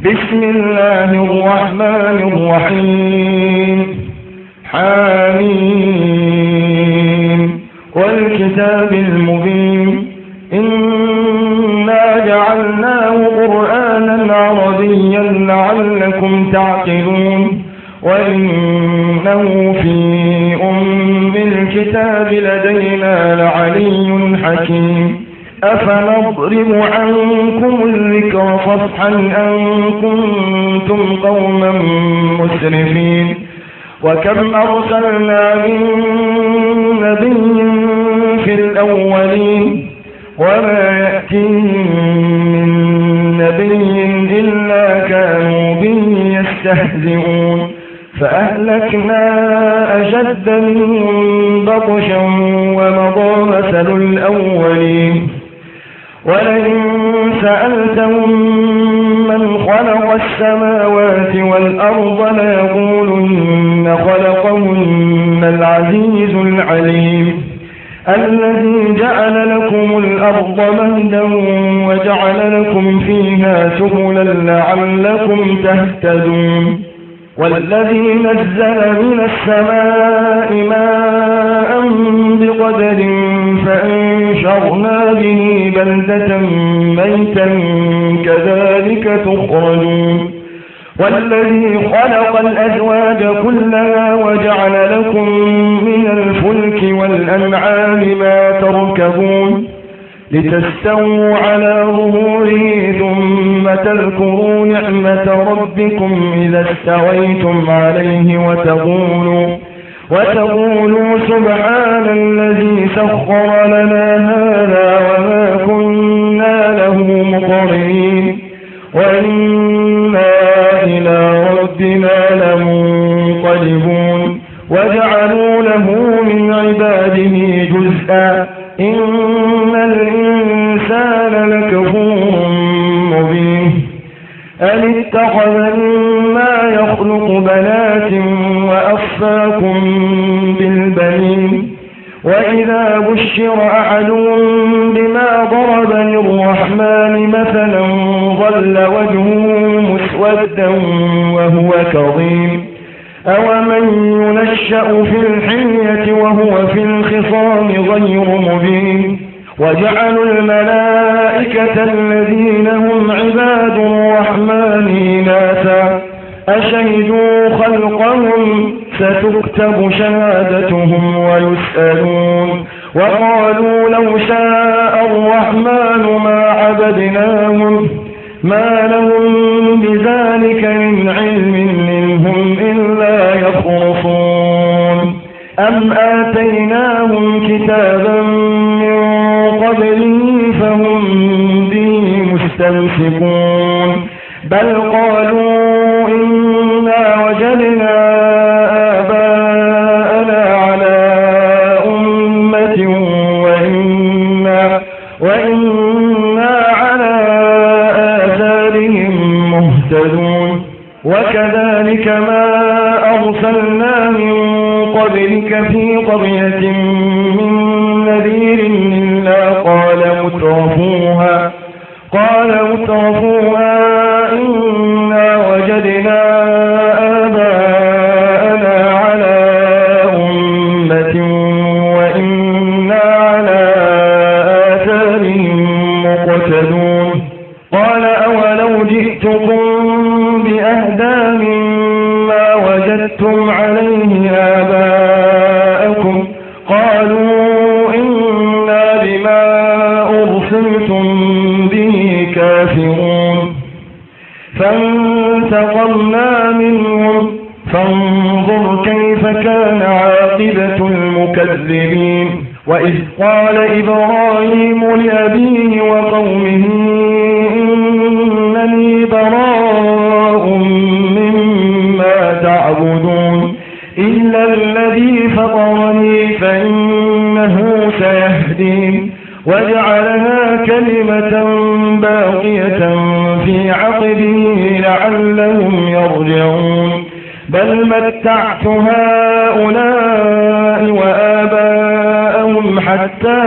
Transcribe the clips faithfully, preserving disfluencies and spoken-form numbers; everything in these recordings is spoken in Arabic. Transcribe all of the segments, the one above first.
بسم الله الرحمن الرحيم حميم والكتاب المبين إنا جعلناه قرآنا عربيا لعلكم تعقلون وإنه في أم الكتاب لدينا لعلي حكيم أفنضرب عنكم الذكر صفحا أن كنتم قوما مسرفين وكم أرسلنا من نبي في الأولين وما يأتيهم من نبي إلا كانوا به يستهزئون فأهلكنا أشد منهم بطشا ومضى مثل الأولين ولئن سألتهم من خلق السماوات والأرض ليقولن خلقهن العزيز العليم الذي جعل لكم الأرض مهدا وجعل لكم فيها سبلا لعلكم تهتدون والذي نزل من السماء ماء بقدر فأنشرنا به بلدة ميتا كذلك تخرجون والذي خلق الأزواج كلها وجعل لكم من الفلك والأنعام ما تركبون لتستووا على ظهوره ثم تذكروا نعمة ربكم إذا استويتم عليه وتقولوا وتقولوا سبحان الذي سخر لنا هذا وما كنا له مقرنين وإنا إلى ربنا لمنقلبون وجعلوا له من عباده جزءا إن الإنسان لكفور مبين أن اتخذ مما يخلق بنات وأصفاكم بالبنين وإذا بشر أحدهم بما ضرب للرحمن مثلا ظل وجهه مسودا وهو كظيم أومن ينشأ في الحلية وهو في الخصام غير مبين وجعلوا الملائكة الذين هم عباد الرحمن إناثا أشهدوا خلقهم ستكتب شهادتهم ويسألون وقالوا لو شاء الرحمن ما عبدناهم ما لهم بذلك من علم منهم إلا يخرصون أم آتيناهم كتابا من قبله فهم به مستمسكون بل قالوا إنا وجدنا آباءنا على أمة وإنا, وإنا على آثارهم مهتدون وكذلك ما أرسلنا من قبلك في قرية من نذير إلا قال مترفوها قال مترفوها إنا وجدنا آباءنا على أمة وإنا على آثارهم مقتدون قال أولو جئتكم بأهدى مما وجدتم عليه آباءكم قالوا إنا بما أرسلتم به كافرون فانتقمنا منهم فانظر كيف كان عاقبة المكذبين وإذ قال إبراهيم لأبيه وقومه إنني براء مما تعبدون إلا الذي فطرني فإنه سيهدين وجعلها كلمة باقية في عقبه لعلهم يرجعون بل متعت هؤلاء وآباءهم حتى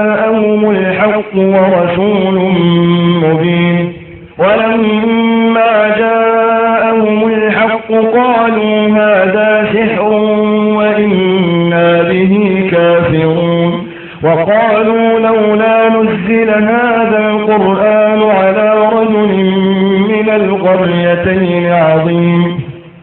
جاءهم الحق ورسول مبين ولما القريتين عظيم.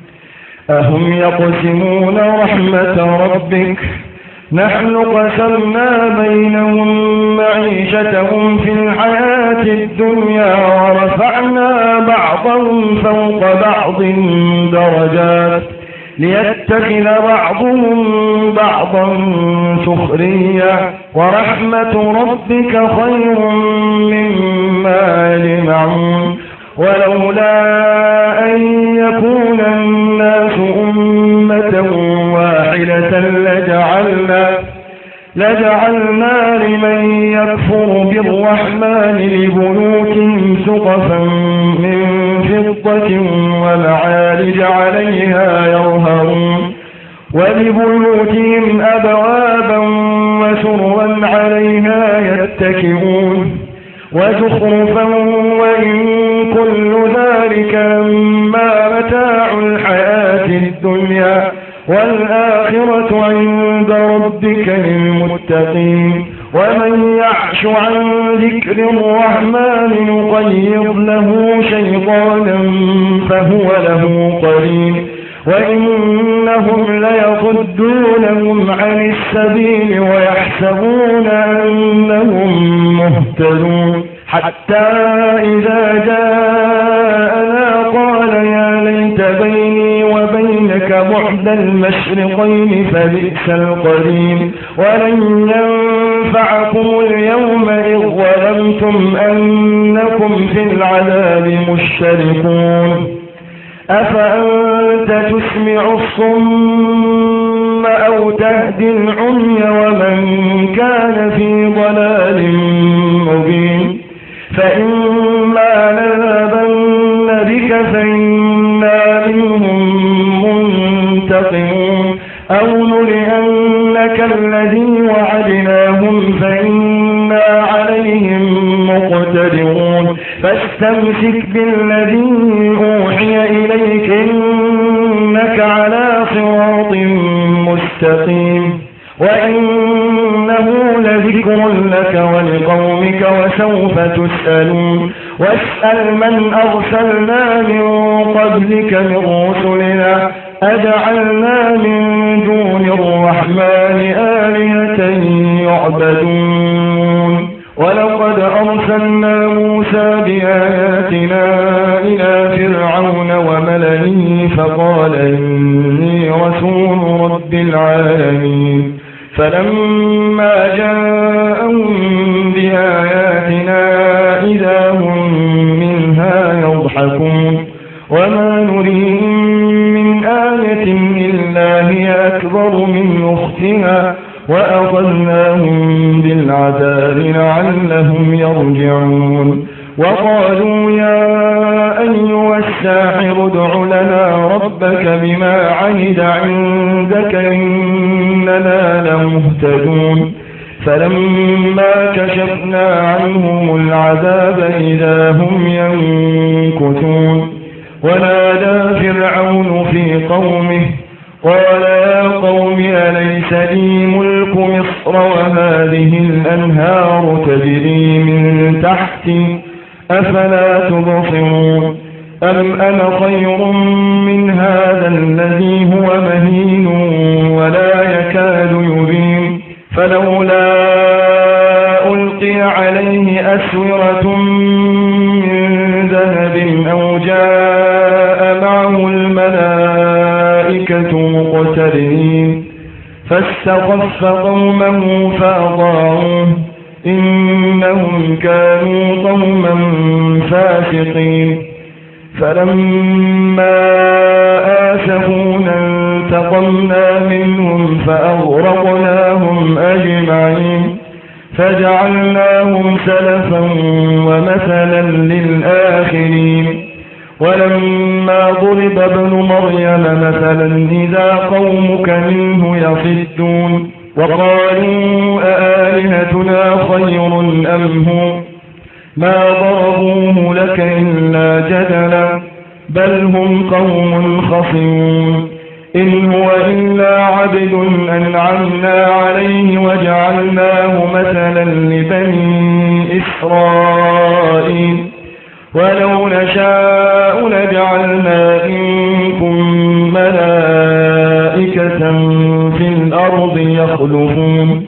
أهم يقسمون رحمة ربك نحن قسمنا بينهم معيشتهم في الحياة الدنيا ورفعنا بعضهم فوق بعض درجات ليتخذ بعضهم بعضا سخريا ورحمة ربك خير مما يجمعون. ولولا أن يكون الناس أمة واحدة لجعلنا لجعلنا لمن يكفر بالرحمن لبيوتهم سقفا من فضة ومعارج عليها يظهرون ولبيوتهم أبوابا وسررا عليها يتكئون وزخرفا وإن كل ذلك لما متاع الحياة الدنيا والآخرة عند ربك للمتقين. ومن يعش عن ذكر الرحمن نقيض له شيطانا فهو له قرين وإنهم ليصدونهم عن السبيل ويحسبون أنهم مهتدون حتى إذا جاءنا قال يا ليت بيني وبينك بعد المشرقين فبئس القرين. ولن ينفعكم اليوم إذ ظلمتم أنكم في العذاب مشتركون. أفأنت تسمع الصم أو تهدي العمي ومن كان في ضلال مبين. فإما نذهبن بك فإنا منهم منتقمون أو نرينك الذي وعدناهم فإنا عليهم مقتدرون. فاستمسك بالذي أوحي إليك إنك على صراط مستقيم وإنه لذكر لك ولقومك وسوف تسألون. واسأل من أرسلنا من قبلك من رسلنا أجعلنا من دون الرحمن آلهة يعبدون. ولقد أرسلنا موسى بآياتنا إلى فرعون وملئه فقال إني رسول رب العالمين. فلما جاءهم بآياتنا إذا هم منها يضحكون وما نريهم من آية إلا هي أكبر من أختها وأخذناهم بالعذاب لعلهم يرجعون. وقالوا يا أيها الساحر ادع لنا ربك بما عهد عندك إننا لمهتدون. فلما كشفنا عنهم العذاب إذا هم ينكثون. ونادى فرعون في قومه قال يا قوم أليس لي ملك مصر وهذه الأنهار تجري من تحتي أفلا تبصرون. أم أنا خير من هذا الذي هو مهين ولا يكاد يبين. فلولا ألقي عليه أسورة من ذهب أو جاء معه الملائكة مقترنين فاستخف قومه فأطاعوه إنهم كانوا قوما فاسقين. فلما آسفونا انتقمنا منهم فأغرقناهم أجمعين فجعلناهم سلفا ومثلا للآخرين. ولما ضرب ابن مريم مثلا إذا قومك منه يصدون وقالوا أآلهتنا خير أم هو ما ضربوه لك إلا جدلا بل هم قوم خصمون. إن هو إلا عبد أنعمنا عليه وجعلناه مثلا لبني إسرائيل. ولو نشاء أو لجعلنا منكم ملائكة في الأرض يخلفون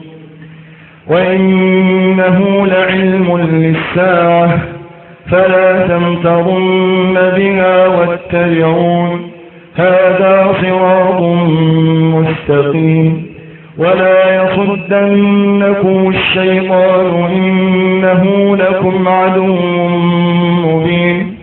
وإنه لعلم للساعة فلا تمترن بها واتبعون هذا صراط مستقيم ولا يصدنكم الشيطان إنه لكم عدو مبين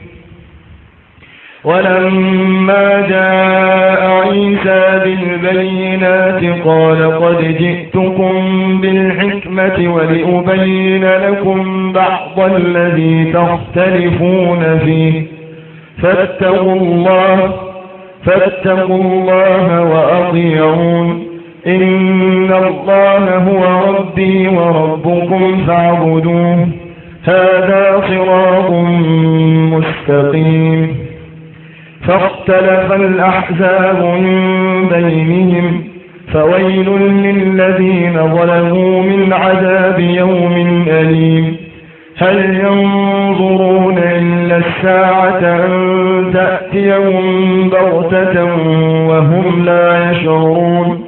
ولما جاء عيسى بالبينات قال قد جئتكم بالحكمة ولأبين لكم بعض الذي تختلفون فيه فاتقوا الله فاتقوا الله وأطيعون إن الله هو ربي وربكم فاعبدوه هذا صراط مستقيم فاختلف الأحزاب من بينهم فويل للذين ظلموا من عذاب يوم أليم هل ينظرون إلا الساعة أن تأتيهم بغتة وهم لا يشعرون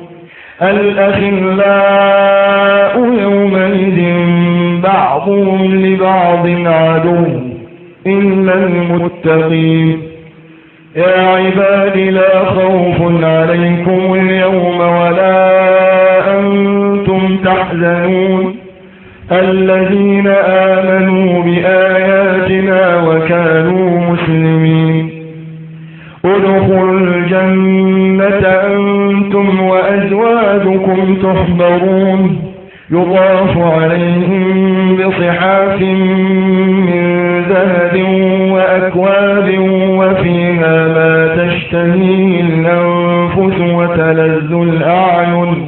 الأخلاء يومئذ بعضهم لبعض عدو إلا المتقين يا عباد لا خوف عليكم اليوم ولا أنتم تحزنون الذين آمنوا بآياتنا وكانوا مسلمين ادخلوا الجنة أنتم وأزواجكم تحبرون يطاف عليهم بصحاف من ذهب وأكواب وفيها ما تشتهيه الأنفس وتلذ الأعين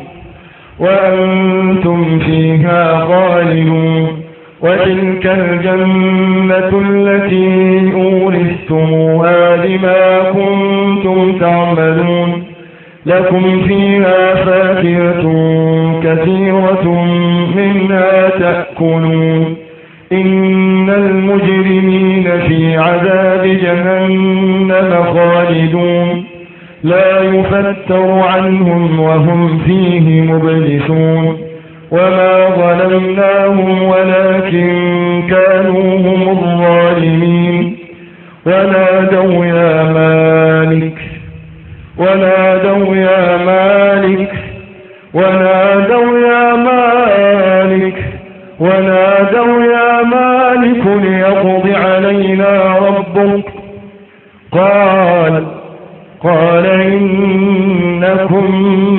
وأنتم فيها خالدون وتلك الجنة التي أورثتموها بما كنتم تعملون لكم فيها فاكهة كثيرة منها تأكلون إن المجرمين في عذاب جهنم خالدون لا يفتر عنهم وهم فيه مبلسون وما ظلمناهم ولكن كانوا هم الظالمين ونادوا يا مالك ونادوا يا مالك ونادوا يا مالك ونادوا يا مالك ليقض علينا ربك قال قال إنكم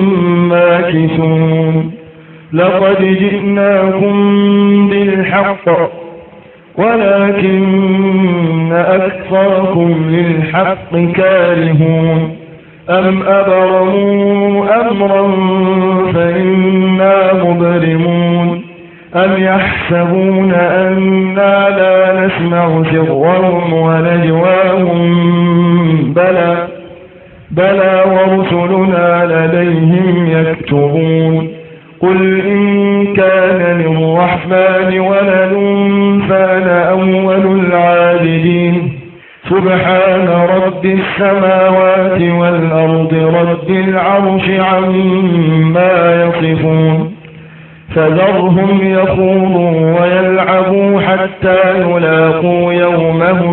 ماكثون لقد جئناكم بالحق ولكن أكثركم للحق كارهون أم أبرموا أمرا فإنا مبرمون أم يحسبون أنا لا نسمع سرهم ونجواهم بلى بلى ورسلنا لديهم يكتبون قل إن كان للرحمن ولد فأنا أول العابدين سبحان رب السماوات والأرض رب العرش عما يصفون فذرهم يخوضوا ويلعبوا حتى يلاقوا يومهم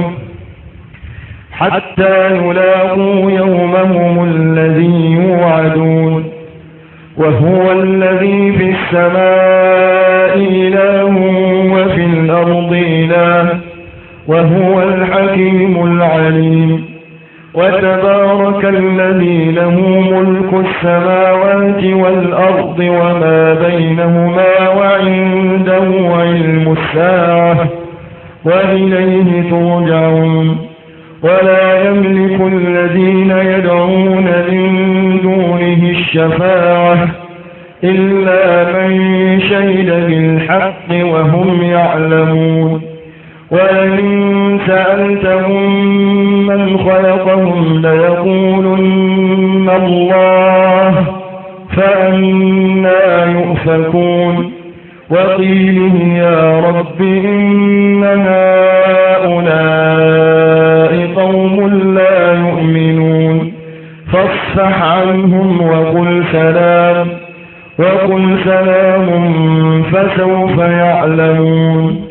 حتى يلاقوا يومهم الذي يوعدون وهو الذي في السماء إله وفي الأرض إله وهو الحكيم العليم وتبارك الذي له ملك السماوات والأرض وما بينهما وعنده علم الساعة وإليه ترجعون ولا يملك الذين يدعون من دونه الشفاعة إلا من شهد بالحق وهم يعلمون وإن سألتهم من خلقهم ليقولن الله فأنى يؤفكون وقيله يا رب إن هؤلاء قوم عنهم وقل سلام وقل سلام فسوف يعلمون